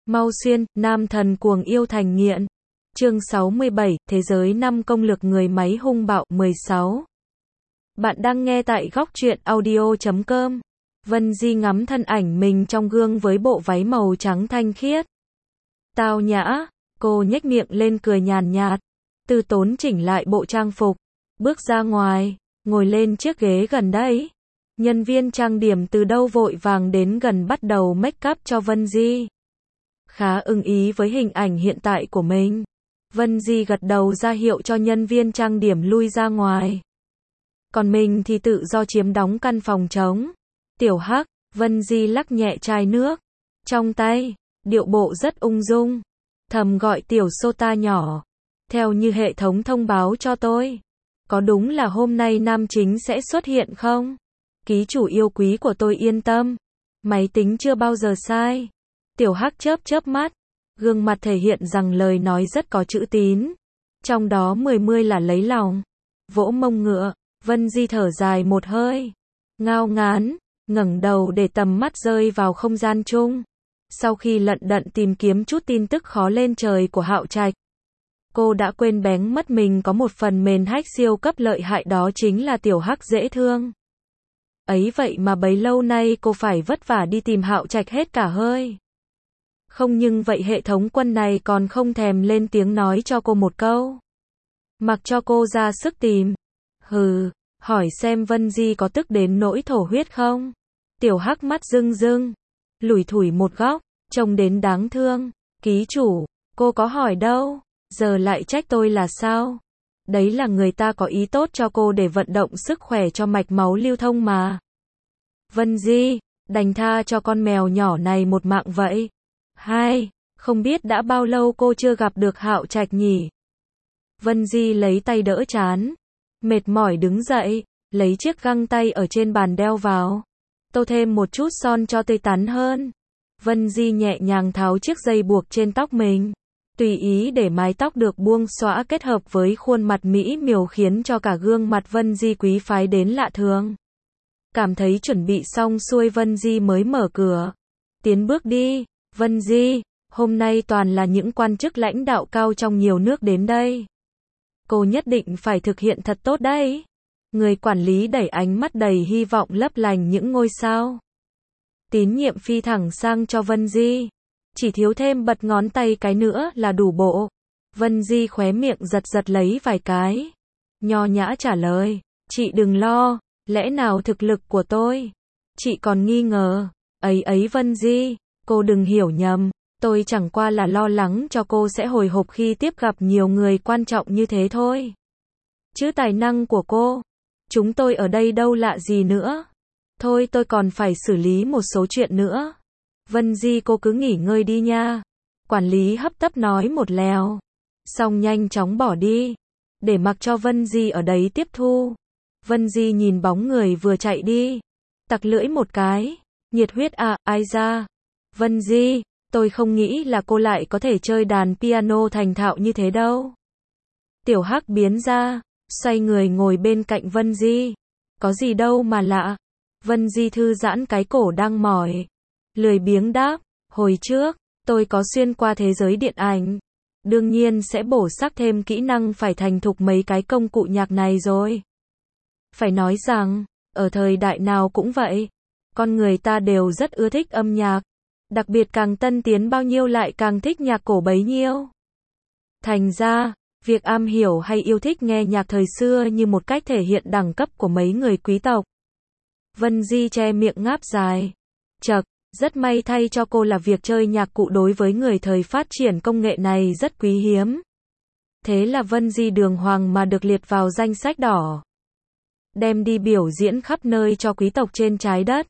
Mau xuyên, nam thần cuồng yêu thành nghiện. Chương 67, Thế giới 5 công lực người máy hung bạo 16. Bạn đang nghe tại góc truyện audio.com. Vân Di ngắm thân ảnh mình trong gương với bộ váy màu trắng thanh khiết. Tao nhã, cô nhếch miệng lên cười nhàn nhạt. Từ Tốn chỉnh lại bộ trang phục, bước ra ngoài, ngồi lên chiếc ghế gần đấy. Nhân viên trang điểm từ đâu vội vàng đến gần bắt đầu make up cho Vân Di. Khá ưng ý với hình ảnh hiện tại của mình. Vân Di gật đầu ra hiệu cho nhân viên trang điểm lui ra ngoài. Còn mình thì tự do chiếm đóng căn phòng trống. Tiểu Hắc, Vân Di lắc nhẹ chai nước trong tay, điệu bộ rất ung dung. Thầm gọi Tiểu Sota nhỏ. Theo như hệ thống thông báo cho tôi, có đúng là hôm nay nam chính sẽ xuất hiện không? Ký chủ yêu quý của tôi yên tâm. Máy tính chưa bao giờ sai. Tiểu Hắc chớp chớp mắt. Gương mặt thể hiện rằng lời nói rất có chữ tín. Trong đó 10 là lấy lòng. Vỗ mông ngựa, Vân Di thở dài một hơi. Ngao ngán, ngẩng đầu để tầm mắt rơi vào không gian chung. Sau khi lận đận tìm kiếm chút tin tức khó lên trời của Hạo Trạch, cô đã quên bén mất mình có một phần mền hack siêu cấp lợi hại, đó chính là Tiểu Hắc dễ thương. Ấy vậy mà bấy lâu nay cô phải vất vả đi tìm Hạo Trạch hết cả hơi. Không, nhưng vậy hệ thống quân này còn không thèm lên tiếng nói cho cô một câu. Mặc cho cô ra sức tìm. Hừ, hỏi xem Vân Di có tức đến nỗi thổ huyết không? Tiểu Hắc mắt rưng rưng, lủi thủi một góc, trông đến đáng thương. Ký chủ, cô có hỏi đâu, giờ lại trách tôi là sao? Đấy là người ta có ý tốt cho cô để vận động sức khỏe cho mạch máu lưu thông mà. Vân Di, đành tha cho con mèo nhỏ này một mạng vậy. Hai, không biết đã bao lâu cô chưa gặp được Hạo Trạch nhỉ? Vân Di lấy tay đỡ trán, mệt mỏi đứng dậy, lấy chiếc găng tay ở trên bàn đeo vào. Tô thêm một chút son cho tươi tắn hơn. Vân Di nhẹ nhàng tháo chiếc dây buộc trên tóc mình, tùy ý để mái tóc được buông xõa kết hợp với khuôn mặt mỹ miều khiến cho cả gương mặt Vân Di quý phái đến lạ thường. Cảm thấy chuẩn bị xong xuôi, Vân Di mới mở cửa. Tiến bước đi. Vân Di, hôm nay toàn là những quan chức lãnh đạo cao trong nhiều nước đến đây. Cô nhất định phải thực hiện thật tốt đấy. Người quản lý đẩy ánh mắt đầy hy vọng lấp lánh những ngôi sao. Tín nhiệm phi thẳng sang cho Vân Di. Chỉ thiếu thêm bật ngón tay cái nữa là đủ bộ. Vân Di khóe miệng giật giật lấy vài cái. Nho nhã trả lời, chị đừng lo, lẽ nào thực lực của tôi chị còn nghi ngờ. Ấy Vân Di, cô đừng hiểu nhầm, tôi chẳng qua là lo lắng cho cô sẽ hồi hộp khi tiếp gặp nhiều người quan trọng như thế thôi. Chứ tài năng của cô, chúng tôi ở đây đâu lạ gì nữa. Thôi tôi còn phải xử lý một số chuyện nữa. Vân Di, cô cứ nghỉ ngơi đi nha. Quản lý hấp tấp nói một lèo. Xong nhanh chóng bỏ đi, để mặc cho Vân Di ở đấy tiếp thu. Vân Di nhìn bóng người vừa chạy đi, tặc lưỡi một cái. Nhiệt huyết à, ai ra? Vân Di, tôi không nghĩ là cô lại có thể chơi đàn piano thành thạo như thế đâu. Tiểu Hắc biến ra, xoay người ngồi bên cạnh Vân Di. Có gì đâu mà lạ. Vân Di thư giãn cái cổ đang mỏi, lười biếng đáp, hồi trước, tôi có xuyên qua thế giới điện ảnh. Đương nhiên sẽ bổ sắc thêm kỹ năng phải thành thục mấy cái công cụ nhạc này rồi. Phải nói rằng, ở thời đại nào cũng vậy. Con người ta đều rất ưa thích âm nhạc. Đặc biệt càng tân tiến bao nhiêu lại càng thích nhạc cổ bấy nhiêu. Thành ra, việc am hiểu hay yêu thích nghe nhạc thời xưa như một cách thể hiện đẳng cấp của mấy người quý tộc. Vân Di che miệng ngáp dài. Chậc, rất may thay cho cô là việc chơi nhạc cụ đối với người thời phát triển công nghệ này rất quý hiếm. Thế là Vân Di đường hoàng mà được liệt vào danh sách đỏ. Đem đi biểu diễn khắp nơi cho quý tộc trên trái đất.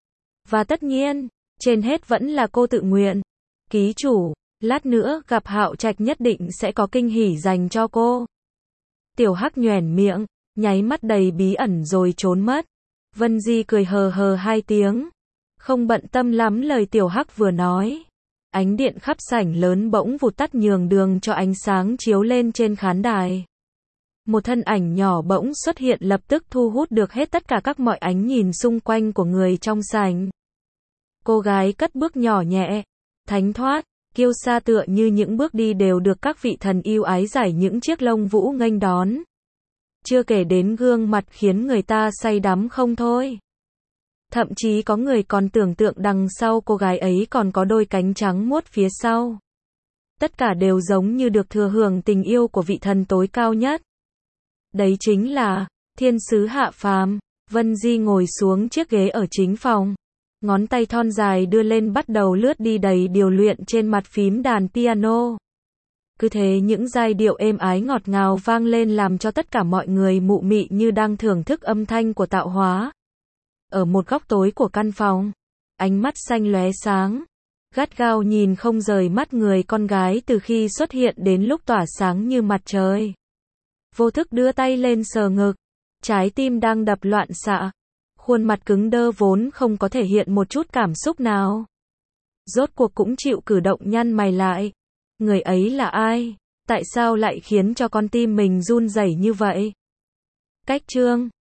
Và tất nhiên, trên hết vẫn là cô tự nguyện. Ký chủ, lát nữa gặp Hạo Trạch nhất định sẽ có kinh hỉ dành cho cô. Tiểu Hắc nhoẻn miệng, nháy mắt đầy bí ẩn rồi trốn mất. Vân Di cười hờ hờ hai tiếng, không bận tâm lắm lời Tiểu Hắc vừa nói. Ánh điện khắp sảnh lớn bỗng vụt tắt nhường đường cho ánh sáng chiếu lên trên khán đài. Một thân ảnh nhỏ bỗng xuất hiện lập tức thu hút được hết tất cả các mọi ánh nhìn xung quanh của người trong sảnh. Cô gái cất bước nhỏ nhẹ, thánh thoát, Kiêu sa tựa như những bước đi đều được các vị thần yêu ái giải những chiếc lông vũ nghênh đón. Chưa kể đến gương mặt khiến người ta say đắm không thôi. Thậm chí có người còn tưởng tượng đằng sau cô gái ấy còn có đôi cánh trắng muốt phía sau. Tất cả đều giống như được thừa hưởng tình yêu của vị thần tối cao nhất. Đấy chính là thiên sứ hạ phàm. Vân Di ngồi xuống chiếc ghế ở chính phòng. Ngón tay thon dài đưa lên bắt đầu lướt đi đầy điều luyện trên mặt phím đàn piano. Cứ thế những giai điệu êm ái ngọt ngào vang lên làm cho tất cả mọi người mụ mị như đang thưởng thức âm thanh của tạo hóa. Ở một góc tối của căn phòng, ánh mắt xanh lóe sáng, gắt gao nhìn không rời mắt người con gái từ khi xuất hiện đến lúc tỏa sáng như mặt trời. Vô thức đưa tay lên sờ ngực, trái tim đang đập loạn xạ, khuôn mặt cứng đơ vốn không có thể hiện một chút cảm xúc nào. Rốt cuộc cũng chịu cử động nhăn mày lại. Người ấy là ai? Tại sao lại khiến cho con tim mình run rẩy như vậy? Cách chương